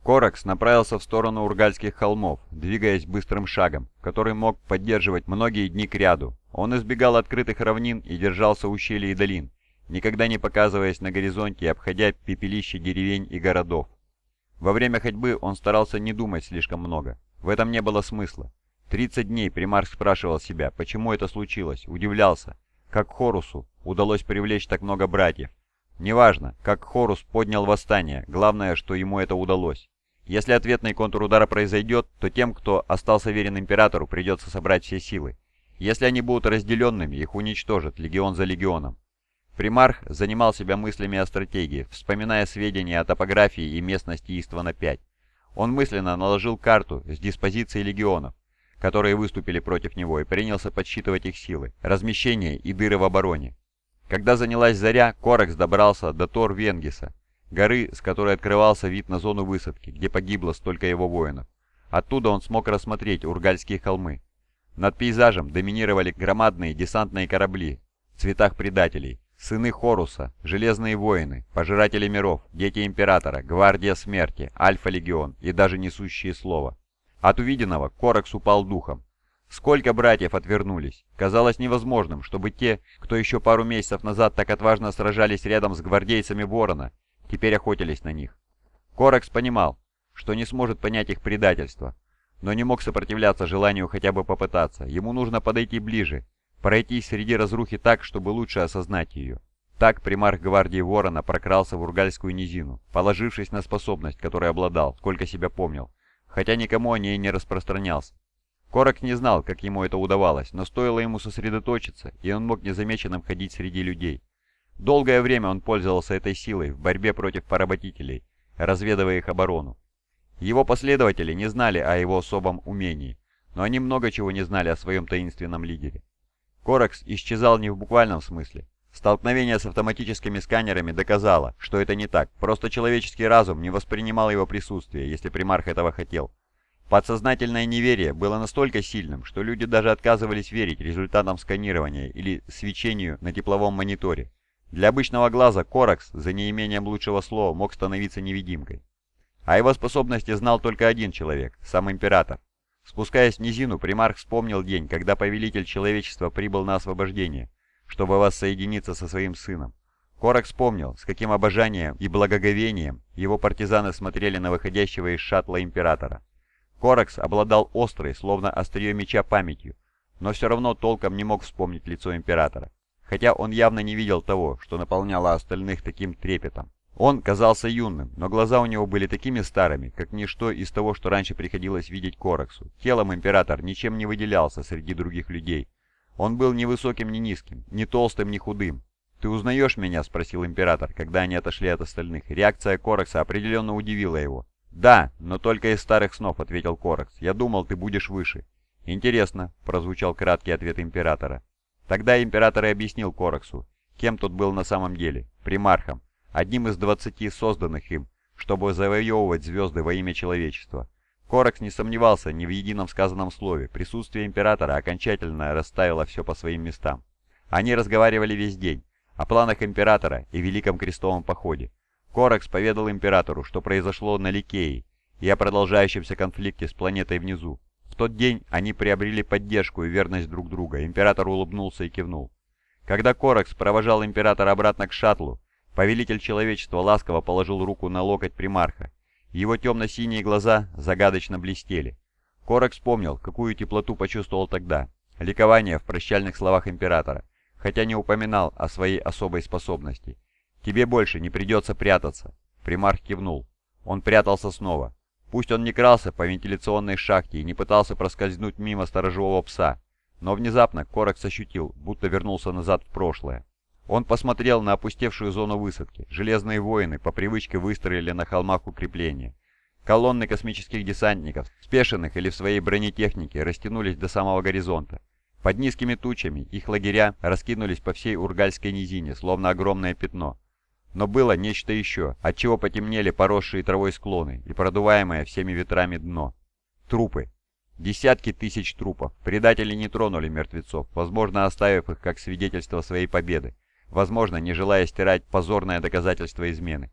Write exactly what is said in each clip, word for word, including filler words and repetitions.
Коракс направился в сторону Ургальских холмов, двигаясь быстрым шагом, который мог поддерживать многие дни кряду. Он избегал открытых равнин и держался ущелий и долин, никогда не показываясь на горизонте и обходя пепелище деревень и городов. Во время ходьбы он старался не думать слишком много. В этом не было смысла. Тридцать дней примарх спрашивал себя, почему это случилось, удивлялся, как Хорусу удалось привлечь так много братьев. Неважно, как Хорус поднял восстание, главное, что ему это удалось. Если ответный контрудар произойдет, то тем, кто остался верен императору, придется собрать все силы. Если они будут разделенными, их уничтожат легион за легионом. Примарх занимал себя мыслями о стратегии, вспоминая сведения о топографии и местности Иствана пять. Он мысленно наложил карту с диспозицией легионов, которые выступили против него, и принялся подсчитывать их силы, размещение и дыры в обороне. Когда занялась заря, Коракс добрался до Тор-Венгиса, горы, с которой открывался вид на зону высадки, где погибло столько его воинов. Оттуда он смог рассмотреть Ургальские холмы. Над пейзажем доминировали громадные десантные корабли в цветах предателей, сыны Хоруса, железные воины, пожиратели миров, дети Императора, гвардия смерти, Альфа-легион и даже несущие слово. От увиденного Коракс упал духом. Сколько братьев отвернулись. Казалось невозможным, чтобы те, кто еще пару месяцев назад так отважно сражались рядом с гвардейцами Ворона, теперь охотились на них. Коракс понимал, что не сможет понять их предательство, но не мог сопротивляться желанию хотя бы попытаться. Ему нужно подойти ближе, пройтись среди разрухи так, чтобы лучше осознать ее. Так примарх гвардии Ворона прокрался в Ургальскую низину, положившись на способность, которой обладал, сколько себя помнил, хотя никому о ней не распространялся. Коракс не знал, как ему это удавалось, но стоило ему сосредоточиться, и он мог незамеченным ходить среди людей. Долгое время он пользовался этой силой в борьбе против поработителей, разведывая их оборону. Его последователи не знали о его особом умении, но они много чего не знали о своем таинственном лидере. Коракс исчезал не в буквальном смысле. Столкновение с автоматическими сканерами доказало, что это не так, просто человеческий разум не воспринимал его присутствие, если примарх этого хотел. Подсознательное неверие было настолько сильным, что люди даже отказывались верить результатам сканирования или свечению на тепловом мониторе. Для обычного глаза Коракс, за неимением лучшего слова, мог становиться невидимкой. О его способности знал только один человек, сам Император. Спускаясь в низину, примарх вспомнил день, когда повелитель человечества прибыл на освобождение, чтобы воссоединиться со своим сыном. Коракс вспомнил, с каким обожанием и благоговением его партизаны смотрели на выходящего из шаттла Императора. Коракс обладал острой, словно острие меча, памятью, но все равно толком не мог вспомнить лицо Императора, хотя он явно не видел того, что наполняло остальных таким трепетом. Он казался юным, но глаза у него были такими старыми, как ничто из того, что раньше приходилось видеть Кораксу. Телом Император ничем не выделялся среди других людей. Он был ни высоким, ни низким, ни толстым, ни худым. «Ты узнаешь меня?» – спросил Император, когда они отошли от остальных. Реакция Коракса определенно удивила его. «Да, но только из старых снов», – ответил Коракс. «Я думал, ты будешь выше». «Интересно», – прозвучал краткий ответ Императора. Тогда Император и объяснил Кораксу, кем тот был на самом деле – примархом, одним из двадцати созданных им, чтобы завоевывать звезды во имя человечества. Коракс не сомневался ни в едином сказанном слове. Присутствие Императора окончательно расставило все по своим местам. Они разговаривали весь день о планах Императора и Великом Крестовом Походе. Коракс поведал Императору, что произошло на Ликее, и о продолжающемся конфликте с планетой внизу. В тот день они приобрели поддержку и верность друг друга. Император улыбнулся и кивнул. Когда Коракс провожал Императора обратно к шаттлу, повелитель человечества ласково положил руку на локоть примарха. Его темно-синие глаза загадочно блестели. Коракс вспомнил, какую теплоту почувствовал тогда. Ликование в прощальных словах Императора, хотя не упоминал о своей особой способности. «Тебе больше не придется прятаться». Примарх кивнул. Он прятался снова. Пусть он не крался по вентиляционной шахте и не пытался проскользнуть мимо сторожевого пса, но внезапно Коракс ощутил, будто вернулся назад в прошлое. Он посмотрел на опустевшую зону высадки. Железные воины по привычке выстроили на холмах укрепления. Колонны космических десантников, спешенных или в своей бронетехнике, растянулись до самого горизонта. Под низкими тучами их лагеря раскинулись по всей Ургальской низине, словно огромное пятно. Но было нечто еще, отчего потемнели поросшие травой склоны и продуваемое всеми ветрами дно. Трупы. Десятки тысяч трупов. Предатели не тронули мертвецов, возможно, оставив их как свидетельство своей победы. Возможно, не желая стирать позорное доказательство измены.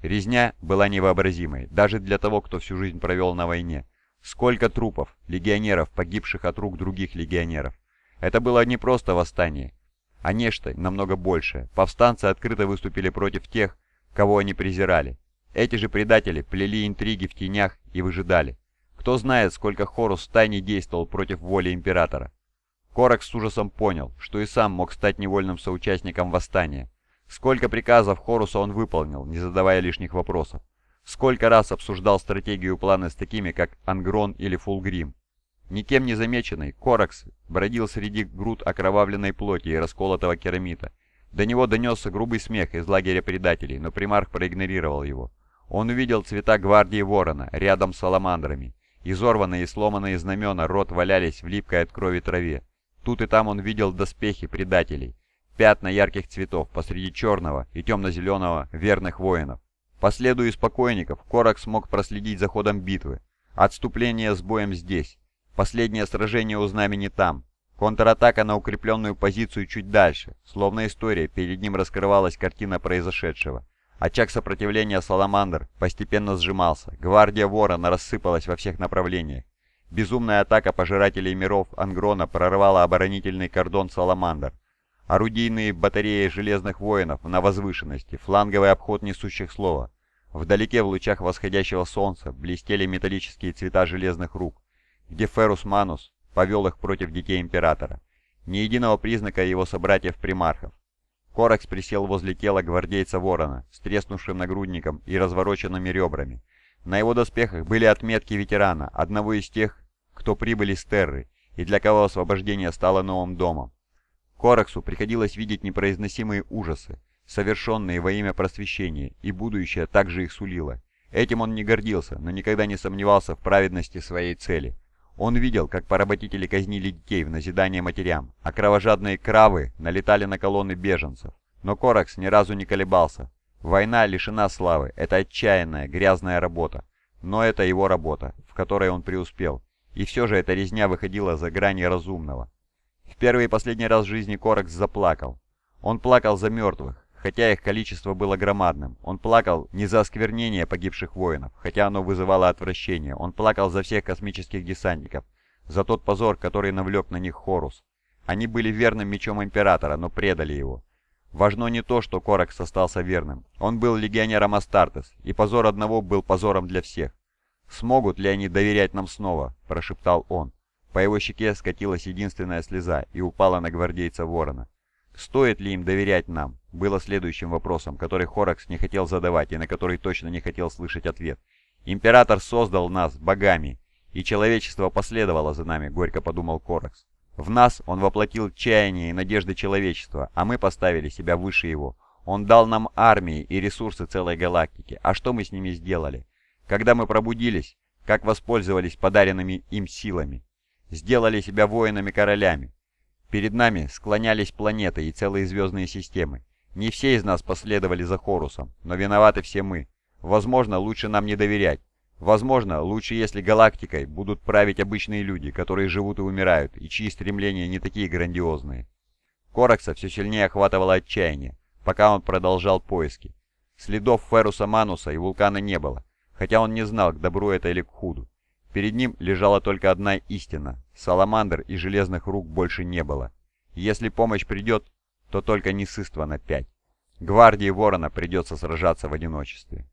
Резня была невообразимой, даже для того, кто всю жизнь провел на войне. Сколько трупов, легионеров, погибших от рук других легионеров. Это было не просто восстание, а нечто намного большее. Повстанцы открыто выступили против тех, кого они презирали. Эти же предатели плели интриги в тенях и выжидали. Кто знает, сколько Хорус втайне действовал против воли Императора. Коракс с ужасом понял, что и сам мог стать невольным соучастником восстания. Сколько приказов Хоруса он выполнил, не задавая лишних вопросов. Сколько раз обсуждал стратегию и планы с такими, как Ангрон или Фулгрим. Никем не замеченный, Коракс бродил среди груд окровавленной плоти и расколотого керамита. До него донесся грубый смех из лагеря предателей, но примарх проигнорировал его. Он увидел цвета гвардии Ворона рядом с саламандрами. Изорванные и сломанные знамена рот валялись в липкой от крови траве. Тут и там он видел доспехи предателей. Пятна ярких цветов посреди черного и темно-зеленого верных воинов. По следу из покойников Коракс смог проследить за ходом битвы. Отступление с боем здесь. Последнее сражение у знамени там. Контратака на укрепленную позицию чуть дальше. Словно история, перед ним раскрывалась картина произошедшего. Очаг сопротивления Саламандр постепенно сжимался. Гвардия Ворона рассыпалась во всех направлениях. Безумная атака пожирателей миров Ангрона прорвала оборонительный кордон Саламандр. Орудийные батареи железных воинов на возвышенности, фланговый обход несущих слова. Вдалеке в лучах восходящего солнца блестели металлические цвета железных рук, где Ферус Манус повел их против детей Императора. Ни единого признака его собратьев-примархов. Коракс присел возле тела гвардейца Ворона с треснувшим нагрудником и развороченными ребрами. На его доспехах были отметки ветерана, одного из тех, кто прибыли с Терры, и для кого освобождение стало новым домом. Кораксу приходилось видеть непроизносимые ужасы, совершенные во имя просвещения, и будущее также их сулило. Этим он не гордился, но никогда не сомневался в праведности своей цели. Он видел, как поработители казнили детей в назидание матерям, а кровожадные кравы налетали на колонны беженцев. Но Коракс ни разу не колебался. Война лишена славы, это отчаянная, грязная работа. Но это его работа, в которой он преуспел. И все же эта резня выходила за грани разумного. В первый и последний раз в жизни Коракс заплакал. Он плакал за мертвых, хотя их количество было громадным. Он плакал не за осквернение погибших воинов, хотя оно вызывало отвращение. Он плакал за всех космических десантников, за тот позор, который навлек на них Хорус. Они были верным мечом Императора, но предали его. Важно не то, что Коракс остался верным. Он был легионером Астартес, и позор одного был позором для всех. «Смогут ли они доверять нам снова?» – прошептал он. По его щеке скатилась единственная слеза и упала на гвардейца Ворона. «Стоит ли им доверять нам?» было следующим вопросом, который Коракс не хотел задавать и на который точно не хотел слышать ответ. «Император создал нас богами, и человечество последовало за нами», — горько подумал Коракс. «В нас он воплотил чаяния и надежды человечества, а мы поставили себя выше его. Он дал нам армии и ресурсы целой галактики. А что мы с ними сделали? Когда мы пробудились, как воспользовались подаренными им силами? Сделали себя воинами-королями. Перед нами склонялись планеты и целые звездные системы. Не все из нас последовали за Хорусом, но виноваты все мы. Возможно, лучше нам не доверять. Возможно, лучше, если галактикой будут править обычные люди, которые живут и умирают, и чьи стремления не такие грандиозные». Коракса все сильнее охватывало отчаяние, пока он продолжал поиски. Следов Феруса Мануса и вулкана не было, хотя он не знал, к добру это или к худу. Перед ним лежала только одна истина. Саламандр и железных рук больше не было. Если помощь придет, то только не с Иствана пять. Гвардии Ворона придется сражаться в одиночестве.